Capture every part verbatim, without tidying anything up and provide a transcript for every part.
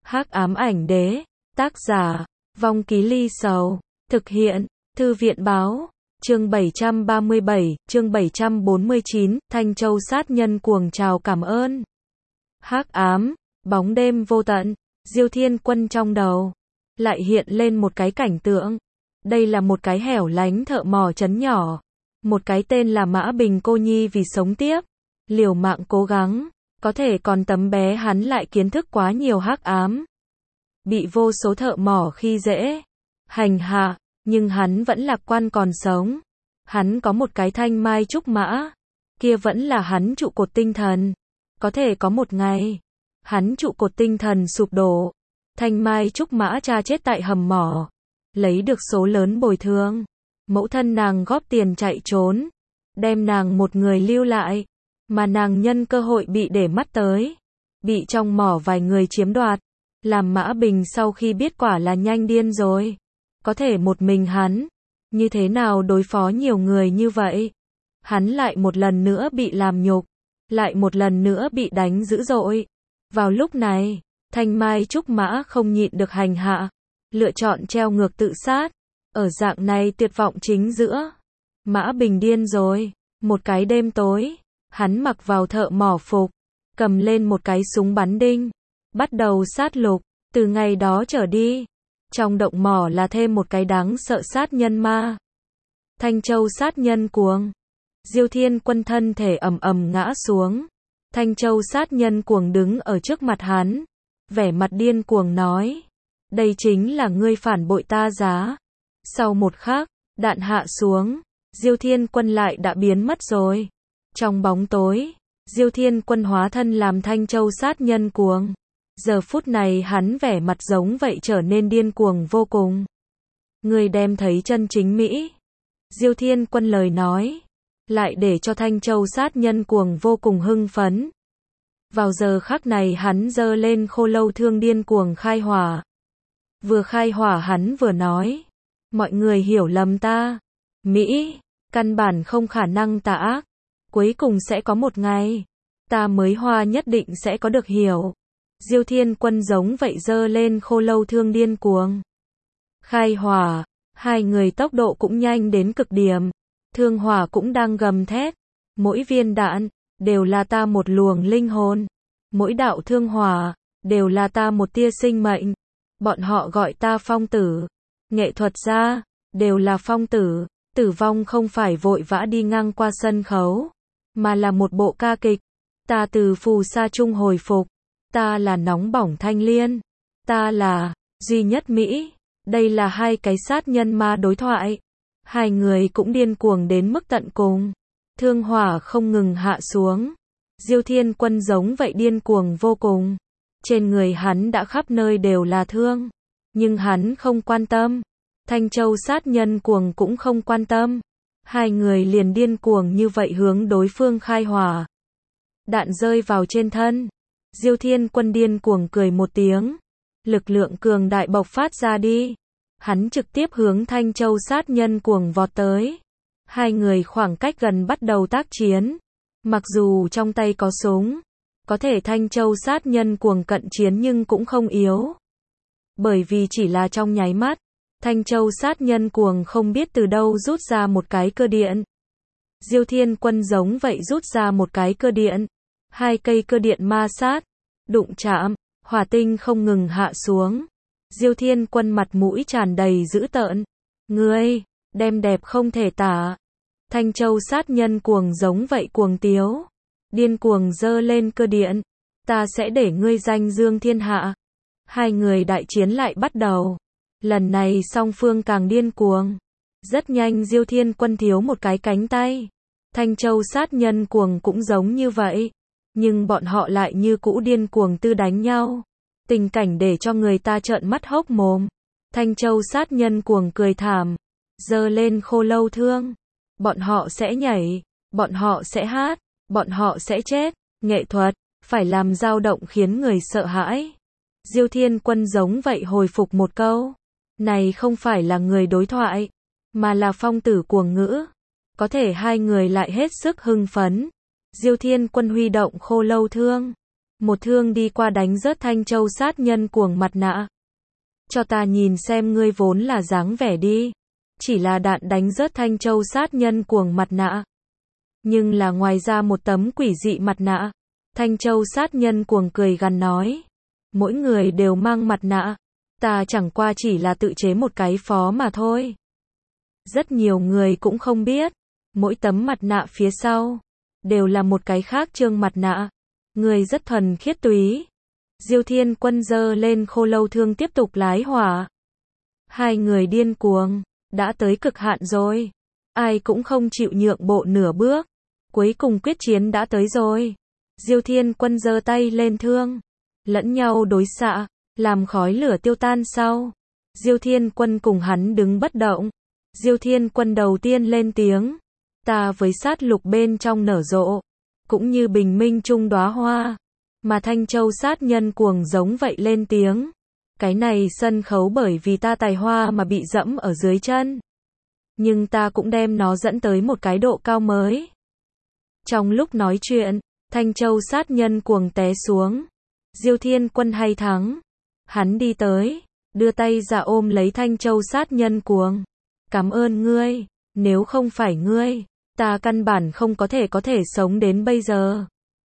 Hắc ám ảnh đế, tác giả, Vong Ký Ly Sầu, thực hiện, Thư viện báo, chương bảy trăm ba mươi bảy, chương bảy trăm bốn mươi chín, Thanh Châu sát nhân cuồng chào cảm ơn. Hắc ám, bóng đêm vô tận, Diêu Thiên Quân trong đầu, lại hiện lên một cái cảnh tượng. Đây là một cái hẻo lánh thợ mỏ trấn nhỏ. Một cái tên là Mã Bình cô nhi vì sống tiếp, liều mạng cố gắng, có thể còn tấm bé hắn lại kiến thức quá nhiều hắc ám. Bị vô số thợ mỏ khi dễ, hành hạ, nhưng hắn vẫn lạc quan còn sống. Hắn có một cái thanh mai trúc mã, kia vẫn là hắn trụ cột tinh thần. Có thể có một ngày, hắn trụ cột tinh thần sụp đổ, thanh mai trúc mã cha chết tại hầm mỏ, lấy được số lớn bồi thường. Mẫu thân nàng góp tiền chạy trốn, đem nàng một người lưu lại, mà nàng nhân cơ hội bị để mắt tới, bị trong mỏ vài người chiếm đoạt, làm Mã Bình sau khi biết quả là nhanh điên rồi. Có thể một mình hắn, như thế nào đối phó nhiều người như vậy? Hắn lại một lần nữa bị làm nhục, lại một lần nữa bị đánh dữ dội. Vào lúc này, thanh mai trúc mã không nhịn được hành hạ, lựa chọn treo ngược tự sát. Ở dạng này tuyệt vọng chính giữa, Mã Bình điên rồi. Một cái đêm tối, hắn mặc vào thợ mỏ phục, cầm lên một cái súng bắn đinh, bắt đầu sát lục. Từ ngày đó trở đi, trong động mỏ là thêm một cái đáng sợ sát nhân ma. Thanh Châu sát nhân cuồng. Diêu Thiên Quân thân thể ầm ầm ngã xuống. Thanh Châu sát nhân cuồng đứng ở trước mặt hắn, vẻ mặt điên cuồng nói: đây chính là ngươi phản bội ta giá. Sau một khắc, đạn hạ xuống, Diêu Thiên Quân lại đã biến mất rồi. Trong bóng tối, Diêu Thiên Quân hóa thân làm Thanh Châu sát nhân cuồng. Giờ phút này hắn vẻ mặt giống vậy trở nên điên cuồng vô cùng. Ngươi đem thấy chân chính Mỹ. Diêu Thiên Quân lời nói, lại để cho Thanh Châu sát nhân cuồng vô cùng hưng phấn. Vào giờ khắc này hắn giơ lên khô lâu thương điên cuồng khai hỏa. Vừa khai hỏa hắn vừa nói: mọi người hiểu lầm ta. Mỹ, căn bản không khả năng tà ác. Cuối cùng sẽ có một ngày, ta mới hoa nhất định sẽ có được hiểu. Diêu Thiên Quân giống vậy giơ lên khô lâu thương điên cuồng. Khai hỏa, hai người tốc độ cũng nhanh đến cực điểm. Thương hỏa cũng đang gầm thét. Mỗi viên đạn, đều là ta một luồng linh hồn. Mỗi đạo thương hỏa, đều là ta một tia sinh mệnh. Bọn họ gọi ta phong tử. Nghệ thuật gia, đều là phong tử. Tử vong không phải vội vã đi ngang qua sân khấu, mà là một bộ ca kịch. Ta từ phù sa trung hồi phục. Ta là nóng bỏng thanh liên. Ta là duy nhất Mỹ. Đây là hai cái sát nhân ma đối thoại. Hai người cũng điên cuồng đến mức tận cùng. Thương hỏa không ngừng hạ xuống. Diêu Thiên Quân giống vậy điên cuồng vô cùng. Trên người hắn đã khắp nơi đều là thương. Nhưng hắn không quan tâm. Thanh Châu sát nhân cuồng cũng không quan tâm. Hai người liền điên cuồng như vậy hướng đối phương khai hỏa. Đạn rơi vào trên thân. Diêu Thiên Quân điên cuồng cười một tiếng. Lực lượng cường đại bộc phát ra đi. Hắn trực tiếp hướng Thanh Châu sát nhân cuồng vọt tới. Hai người khoảng cách gần bắt đầu tác chiến. Mặc dù trong tay có súng, có thể Thanh Châu sát nhân cuồng cận chiến nhưng cũng không yếu. Bởi vì chỉ là trong nháy mắt, Thanh Châu sát nhân cuồng không biết từ đâu rút ra một cái cơ điện. Diêu Thiên Quân giống vậy rút ra một cái cơ điện. Hai cây cơ điện ma sát, đụng chạm, hỏa tinh không ngừng hạ xuống. Diêu Thiên Quân mặt mũi tràn đầy dữ tợn. Ngươi, đem đẹp không thể tả. Thanh Châu sát nhân cuồng giống vậy cuồng tiếu. Điên cuồng giơ lên cơ điện. Ta sẽ để ngươi danh dương thiên hạ. Hai người đại chiến lại bắt đầu. Lần này song phương càng điên cuồng. Rất nhanh Diêu Thiên Quân thiếu một cái cánh tay. Thanh Châu sát nhân cuồng cũng giống như vậy. Nhưng bọn họ lại như cũ điên cuồng tư đánh nhau. Tình cảnh để cho người ta trợn mắt hốc mồm. Thanh Châu sát nhân cuồng cười thảm. Giơ lên khô lâu thương. Bọn họ sẽ nhảy. Bọn họ sẽ hát. Bọn họ sẽ chết. Nghệ thuật, phải làm dao động khiến người sợ hãi. Diêu Thiên Quân giống vậy hồi phục một câu. Này không phải là người đối thoại, mà là phong tử cuồng ngữ. Có thể hai người lại hết sức hưng phấn. Diêu Thiên Quân huy động khô lâu thương. một thương đi qua đánh rớt Thanh Châu sát nhân cuồng mặt nạ. Cho ta nhìn xem ngươi vốn là dáng vẻ đi. Chỉ là đạn đánh rớt Thanh Châu sát nhân cuồng mặt nạ. Nhưng là ngoài ra một tấm quỷ dị mặt nạ. Thanh Châu sát nhân cuồng cười gằn nói. Mỗi người đều mang mặt nạ. Ta chẳng qua chỉ là tự chế một cái phó mà thôi. Rất nhiều người cũng không biết. Mỗi tấm mặt nạ phía sau. Đều là một cái khác trương mặt nạ. Người rất thuần khiết túy. Diêu Thiên Quân giơ lên khô lâu thương tiếp tục lái hỏa. Hai người điên cuồng. Đã tới cực hạn rồi. Ai cũng không chịu nhượng bộ nửa bước. Cuối cùng quyết chiến đã tới rồi. Diêu Thiên Quân giơ tay lên thương. Lẫn nhau đối xạ. Làm khói lửa tiêu tan sau. Diêu Thiên Quân cùng hắn đứng bất động. Diêu Thiên Quân đầu tiên lên tiếng. Ta với sát lục bên trong nở rộ. Cũng như bình minh trung đóa hoa. Mà Thanh Châu sát nhân cuồng giống vậy lên tiếng. Cái này sân khấu bởi vì ta tài hoa mà bị dẫm ở dưới chân. Nhưng ta cũng đem nó dẫn tới một cái độ cao mới. Trong lúc nói chuyện, Thanh Châu sát nhân cuồng té xuống. Diêu Thiên Quân hay thắng. Hắn đi tới, đưa tay ra ôm lấy Thanh Châu sát nhân cuồng. Cảm ơn ngươi, nếu không phải ngươi, ta căn bản không có thể có thể sống đến bây giờ.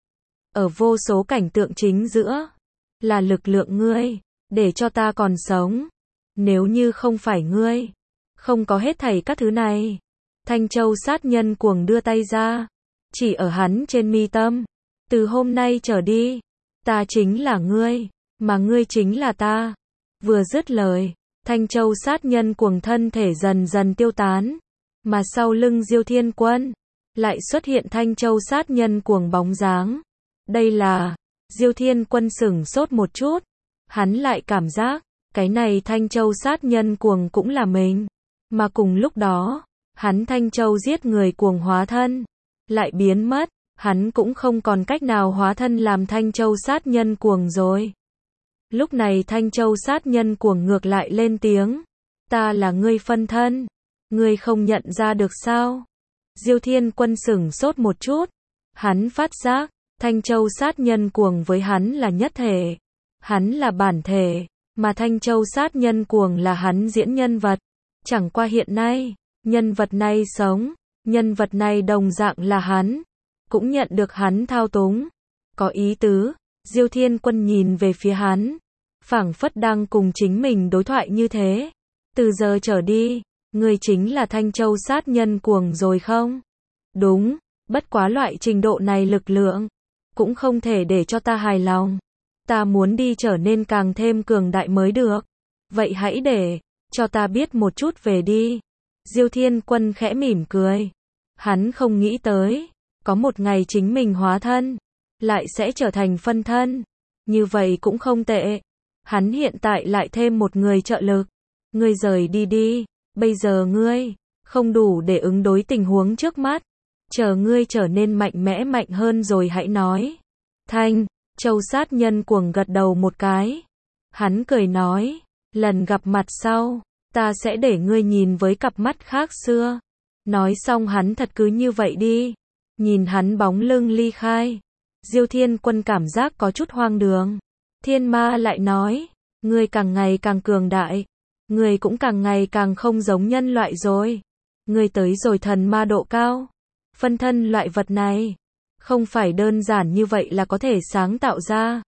Ở vô số cảnh tượng chính giữa, là lực lượng ngươi, để cho ta còn sống. Nếu như không phải ngươi, không có hết thảy các thứ này. Thanh Châu sát nhân cuồng đưa tay ra, chỉ ở hắn trên mi tâm. Từ hôm nay trở đi, ta chính là ngươi, mà ngươi chính là ta. Vừa dứt lời, Thanh Châu sát nhân cuồng thân thể dần dần tiêu tán. Mà sau lưng Diêu Thiên Quân, lại xuất hiện Thanh Châu sát nhân cuồng bóng dáng. Đây là, Diêu Thiên Quân sửng sốt một chút. Hắn lại cảm giác, cái này Thanh Châu sát nhân cuồng cũng là mình. Mà cùng lúc đó, hắn Thanh Châu giết người cuồng hóa thân, lại biến mất. Hắn cũng không còn cách nào hóa thân làm Thanh Châu sát nhân cuồng rồi. Lúc này Thanh Châu sát nhân cuồng ngược lại lên tiếng. Ta là ngươi phân thân. Ngươi không nhận ra được sao? Diêu Thiên Quân sửng sốt một chút. Hắn phát giác, Thanh Châu sát nhân cuồng với hắn là nhất thể. Hắn là bản thể, mà Thanh Châu sát nhân cuồng là hắn diễn nhân vật. Chẳng qua hiện nay, nhân vật này sống, nhân vật này đồng dạng là hắn. Cũng nhận được hắn thao túng. Có ý tứ, Diêu Thiên Quân nhìn về phía hắn. Phảng phất đang cùng chính mình đối thoại như thế. Từ giờ trở đi, ngươi chính là Thanh Châu sát nhân cuồng rồi không? Đúng, bất quá loại trình độ này lực lượng. Cũng không thể để cho ta hài lòng. Ta muốn đi trở nên càng thêm cường đại mới được. Vậy hãy để, cho ta biết một chút về đi. Diêu Thiên Quân khẽ mỉm cười. Hắn không nghĩ tới. Có một ngày chính mình hóa thân, lại sẽ trở thành phân thân. Như vậy cũng không tệ. Hắn hiện tại lại thêm một người trợ lực. Ngươi rời đi đi, bây giờ ngươi, không đủ để ứng đối tình huống trước mắt. Chờ ngươi trở nên mạnh mẽ mạnh hơn rồi hãy nói. Thanh Châu sát nhân cuồng gật đầu một cái. Hắn cười nói, lần gặp mặt sau, ta sẽ để ngươi nhìn với cặp mắt khác xưa. Nói xong hắn thật cứ như vậy đi. Nhìn hắn bóng lưng ly khai. Diêu Thiên Quân cảm giác có chút hoang đường. Thiên ma lại nói, ngươi càng ngày càng cường đại. Ngươi cũng càng ngày càng không giống nhân loại rồi. Ngươi tới rồi thần ma độ cao. Phân thân loại vật này, không phải đơn giản như vậy là có thể sáng tạo ra.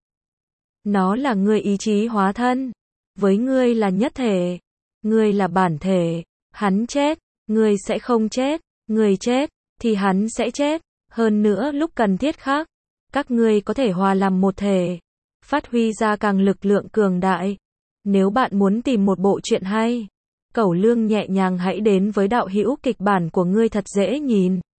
Nó là ngươi ý chí hóa thân. Với ngươi là nhất thể. Ngươi là bản thể. Hắn chết, ngươi sẽ không chết. Ngươi chết, thì hắn sẽ chết. Hơn nữa lúc cần thiết khác, các ngươi có thể hòa làm một thể, phát huy ra càng lực lượng cường đại. Nếu bạn muốn tìm một bộ truyện hay, Cẩu Lương nhẹ nhàng hãy đến với đạo hữu kịch bản của ngươi thật dễ nhìn.